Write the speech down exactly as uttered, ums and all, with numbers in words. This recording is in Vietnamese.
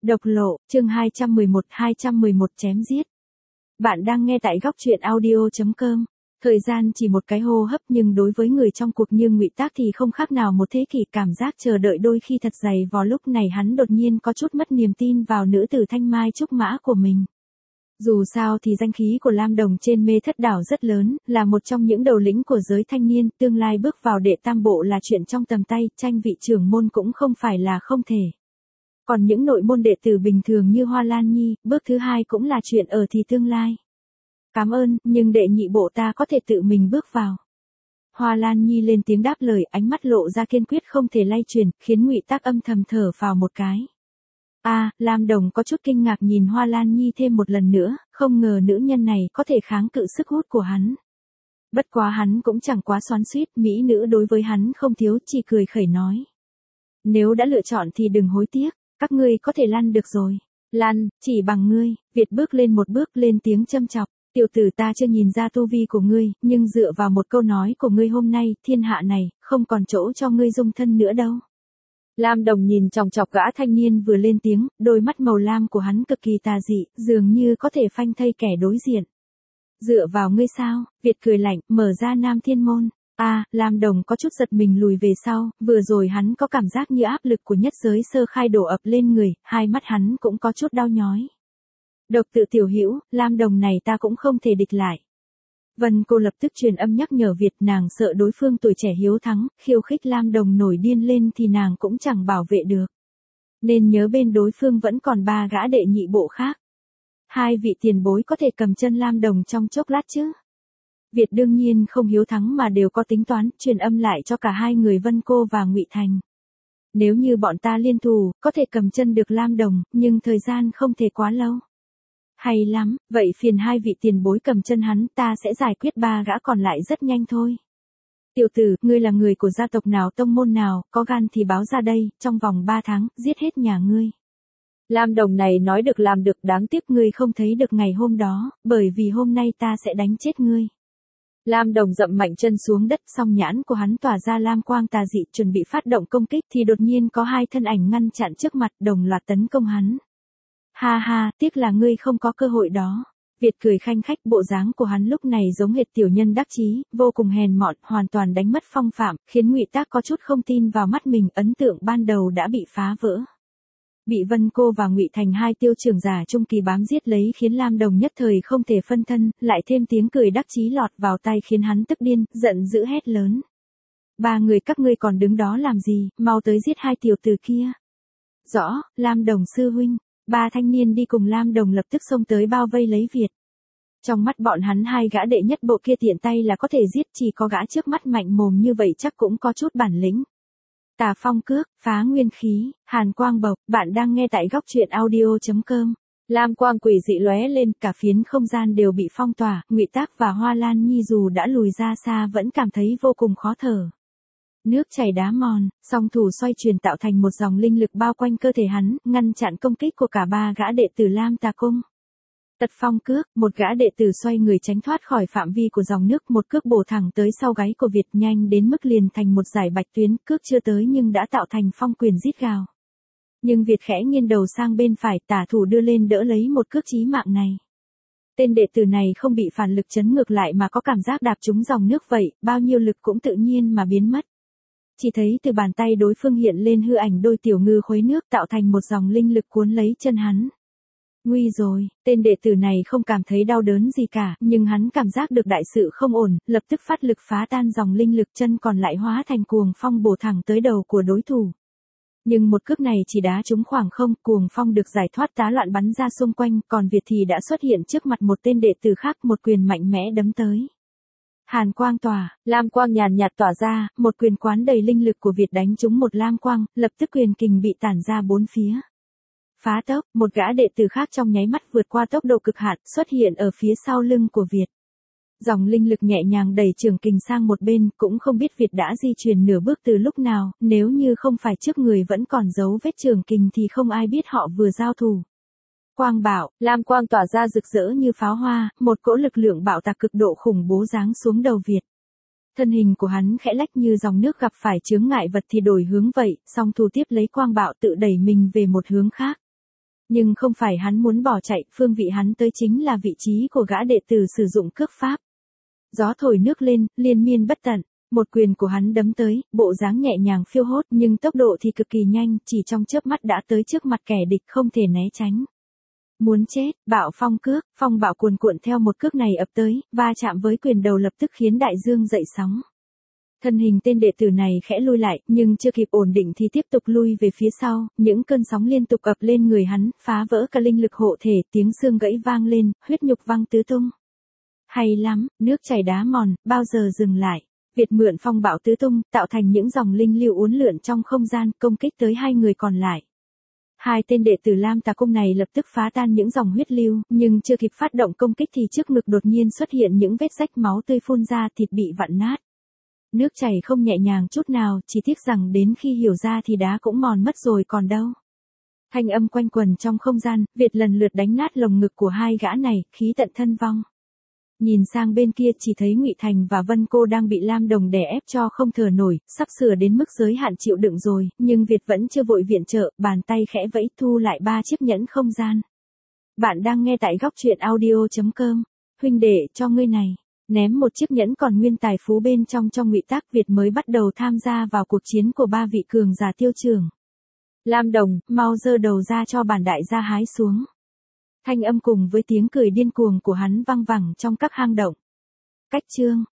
Độc lộ, chương hai trăm mười một hai trăm mười một chém giết. Bạn đang nghe tại góc truyện audio chấm com. Thời gian chỉ một cái hô hấp nhưng đối với người trong cuộc như Ngụy Tác thì không khác nào một thế kỷ, cảm giác chờ đợi đôi khi thật dày vò. Lúc này hắn đột nhiên có chút mất niềm tin vào nữ tử thanh mai trúc mã của mình. Dù sao thì danh khí của Lam Đồng trên Mê Thất Đảo rất lớn, là một trong những đầu lĩnh của giới thanh niên, tương lai bước vào đệ tam bộ là chuyện trong tầm tay, tranh vị trưởng môn cũng không phải là không thể. Còn những nội môn đệ tử bình thường như Hoa Lan Nhi, bước thứ hai cũng là chuyện ở thì tương lai. Cảm ơn, nhưng đệ nhị bộ ta có thể tự mình bước vào. Hoa Lan Nhi lên tiếng đáp lời, ánh mắt lộ ra kiên quyết không thể lay chuyển, khiến Ngụy Tác âm thầm thở phào một cái. A, à, Lam Đồng có chút kinh ngạc nhìn Hoa Lan Nhi thêm một lần nữa, không ngờ nữ nhân này có thể kháng cự sức hút của hắn. Bất quá hắn cũng chẳng quá xoắn xuýt, mỹ nữ đối với hắn không thiếu, chỉ cười khẩy nói. Nếu đã lựa chọn thì đừng hối tiếc. Các ngươi có thể lăn được rồi. Lăn, chỉ bằng ngươi. Việt bước lên một bước lên tiếng châm chọc. Tiểu tử, ta chưa nhìn ra tu vi của ngươi, nhưng dựa vào một câu nói của ngươi hôm nay, thiên hạ này, không còn chỗ cho ngươi dung thân nữa đâu. Lam Đồng nhìn chòng chọc gã thanh niên vừa lên tiếng, đôi mắt màu lam của hắn cực kỳ tà dị, dường như có thể phanh thây kẻ đối diện. Dựa vào ngươi sao? Việt cười lạnh, mở ra Nam Thiên Môn. A, à, Lam Đồng có chút giật mình lùi về sau, vừa rồi hắn có cảm giác như áp lực của nhất giới sơ khai đổ ập lên người, hai mắt hắn cũng có chút đau nhói. Độc tự tiểu hữu, Lam Đồng này ta cũng không thể địch lại. Vân cô lập tức truyền âm nhắc nhở Việt, nàng sợ đối phương tuổi trẻ hiếu thắng, khiêu khích Lam Đồng nổi điên lên thì nàng cũng chẳng bảo vệ được. Nên nhớ bên đối phương vẫn còn ba gã đệ nhị bộ khác. Hai vị tiền bối có thể cầm chân Lam Đồng trong chốc lát chứ? Việt đương nhiên không hiếu thắng mà đều có tính toán, truyền âm lại cho cả hai người Vân Cô và Ngụy Thành. Nếu như bọn ta liên thủ, có thể cầm chân được Lam Đồng, nhưng thời gian không thể quá lâu. Hay lắm, vậy phiền hai vị tiền bối cầm chân hắn, ta sẽ giải quyết ba gã còn lại rất nhanh thôi. Tiểu tử, ngươi là người của gia tộc nào, tông môn nào, có gan thì báo ra đây, trong vòng ba tháng, giết hết nhà ngươi. Lam Đồng này nói được làm được, đáng tiếc ngươi không thấy được ngày hôm đó, bởi vì hôm nay ta sẽ đánh chết ngươi. Lam Đồng dậm mạnh chân xuống đất, song nhãn của hắn tỏa ra lam quang tà dị, chuẩn bị phát động công kích thì đột nhiên có hai thân ảnh ngăn chặn trước mặt, đồng loạt tấn công hắn. Ha ha, tiếc là ngươi không có cơ hội đó. Việt cười khanh khách, bộ dáng của hắn lúc này giống hệt tiểu nhân đắc chí, vô cùng hèn mọn, hoàn toàn đánh mất phong phạm, khiến Ngụy Tác có chút không tin vào mắt mình, ấn tượng ban đầu đã bị phá vỡ. Bị Vân Cô và Ngụy Thành hai tiêu trưởng giả trung kỳ bám giết lấy khiến Lam Đồng nhất thời không thể phân thân, lại thêm tiếng cười đắc chí lọt vào tai khiến hắn tức điên, giận dữ hét lớn. Ba người các ngươi còn đứng đó làm gì, mau tới giết hai tiểu tử kia. Rõ, Lam Đồng sư huynh. Ba thanh niên đi cùng Lam Đồng lập tức xông tới bao vây lấy Việt. Trong mắt bọn hắn hai gã đệ nhất bộ kia tiện tay là có thể giết, chỉ có gã trước mắt mạnh mồm như vậy chắc cũng có chút bản lĩnh. Tà phong cước, phá nguyên khí, hàn quang bộc, bạn đang nghe tại góc truyện audio chấm com. Lam quang quỷ dị lóe lên, cả phiến không gian đều bị phong tỏa, Ngụy Tác và Hoa Lan Nhi dù đã lùi ra xa vẫn cảm thấy vô cùng khó thở. Nước chảy đá mòn, song thủ xoay chuyển tạo thành một dòng linh lực bao quanh cơ thể hắn, ngăn chặn công kích của cả ba gã đệ tử Lam Tà Cung. Tật phong cước, một gã đệ tử xoay người tránh thoát khỏi phạm vi của dòng nước, một cước bổ thẳng tới sau gáy của Việt, nhanh đến mức liền thành một dải bạch tuyến, cước chưa tới nhưng đã tạo thành phong quyền rít gào. Nhưng Việt khẽ nghiêng đầu sang bên phải, tả thủ đưa lên đỡ lấy một cước chí mạng này. Tên đệ tử này không bị phản lực chấn ngược lại mà có cảm giác đạp trúng dòng nước vậy, bao nhiêu lực cũng tự nhiên mà biến mất. Chỉ thấy từ bàn tay đối phương hiện lên hư ảnh đôi tiểu ngư khuấy nước tạo thành một dòng linh lực cuốn lấy chân hắn. Nguy rồi, tên đệ tử này không cảm thấy đau đớn gì cả, nhưng hắn cảm giác được đại sự không ổn, lập tức phát lực phá tan dòng linh lực, chân còn lại hóa thành cuồng phong bổ thẳng tới đầu của đối thủ. Nhưng một cước này chỉ đá trúng khoảng không, cuồng phong được giải thoát tá loạn bắn ra xung quanh, còn Việt thì đã xuất hiện trước mặt một tên đệ tử khác, một quyền mạnh mẽ đấm tới. Hàn quang tỏa, lam quang nhàn nhạt tỏa ra, một quyền quán đầy linh lực của Việt đánh trúng một lam quang, lập tức quyền kình bị tản ra bốn phía. Phá tốc, một gã đệ tử khác trong nháy mắt vượt qua tốc độ cực hạn, xuất hiện ở phía sau lưng của Việt. Dòng linh lực nhẹ nhàng đẩy trường kình sang một bên, cũng không biết Việt đã di chuyển nửa bước từ lúc nào, nếu như không phải trước người vẫn còn dấu vết trường kình thì không ai biết họ vừa giao thủ. Quang bạo, lam quang tỏa ra rực rỡ như pháo hoa, một cỗ lực lượng bạo tạc cực độ khủng bố giáng xuống đầu Việt. Thân hình của hắn khẽ lách như dòng nước gặp phải chướng ngại vật thì đổi hướng vậy, song thủ tiếp lấy quang bạo tự đẩy mình về một hướng khác. Nhưng không phải hắn muốn bỏ chạy, phương vị hắn tới chính là vị trí của gã đệ tử sử dụng cước pháp. Gió thổi nước lên, liên miên bất tận, một quyền của hắn đấm tới, bộ dáng nhẹ nhàng phiêu hốt nhưng tốc độ thì cực kỳ nhanh, chỉ trong chớp mắt đã tới trước mặt kẻ địch không thể né tránh. Muốn chết, bạo phong cước, phong bạo cuồn cuộn theo một cước này ập tới, va chạm với quyền đầu lập tức khiến đại dương dậy sóng. Thân hình tên đệ tử này khẽ lui lại, nhưng chưa kịp ổn định thì tiếp tục lui về phía sau, những cơn sóng liên tục ập lên người hắn, phá vỡ cả linh lực hộ thể, tiếng xương gãy vang lên, huyết nhục văng tứ tung. Hay lắm, nước chảy đá mòn, bao giờ dừng lại. Việt mượn phong bạo tứ tung, tạo thành những dòng linh lưu uốn lượn trong không gian, công kích tới hai người còn lại. Hai tên đệ tử Lam Tà Cung này lập tức phá tan những dòng huyết lưu, nhưng chưa kịp phát động công kích thì trước ngực đột nhiên xuất hiện những vết rách máu tươi phun ra, thịt bị vặn nát. Nước chảy không nhẹ nhàng chút nào, chỉ tiếc rằng đến khi hiểu ra thì đá cũng mòn mất rồi còn đâu. Thanh âm quanh quần trong không gian, Việt lần lượt đánh nát lồng ngực của hai gã này, khí tận thân vong. Nhìn sang bên kia chỉ thấy Ngụy Thành và Vân Cô đang bị Lam Đồng đè ép cho không thở nổi, sắp sửa đến mức giới hạn chịu đựng rồi, nhưng Việt vẫn chưa vội viện trợ, bàn tay khẽ vẫy thu lại ba chiếc nhẫn không gian. Bạn đang nghe tại góc truyện audio chấm com. Huynh đệ, cho ngươi này. Ném một chiếc nhẫn còn nguyên tài phú bên trong trong Ngụy Tác, Việt mới bắt đầu tham gia vào cuộc chiến của ba vị cường giả tiêu trường. Lam Đồng, mau giơ đầu ra cho bản đại gia hái xuống. Thanh âm cùng với tiếng cười điên cuồng của hắn vang vẳng trong các hang động. Cách chương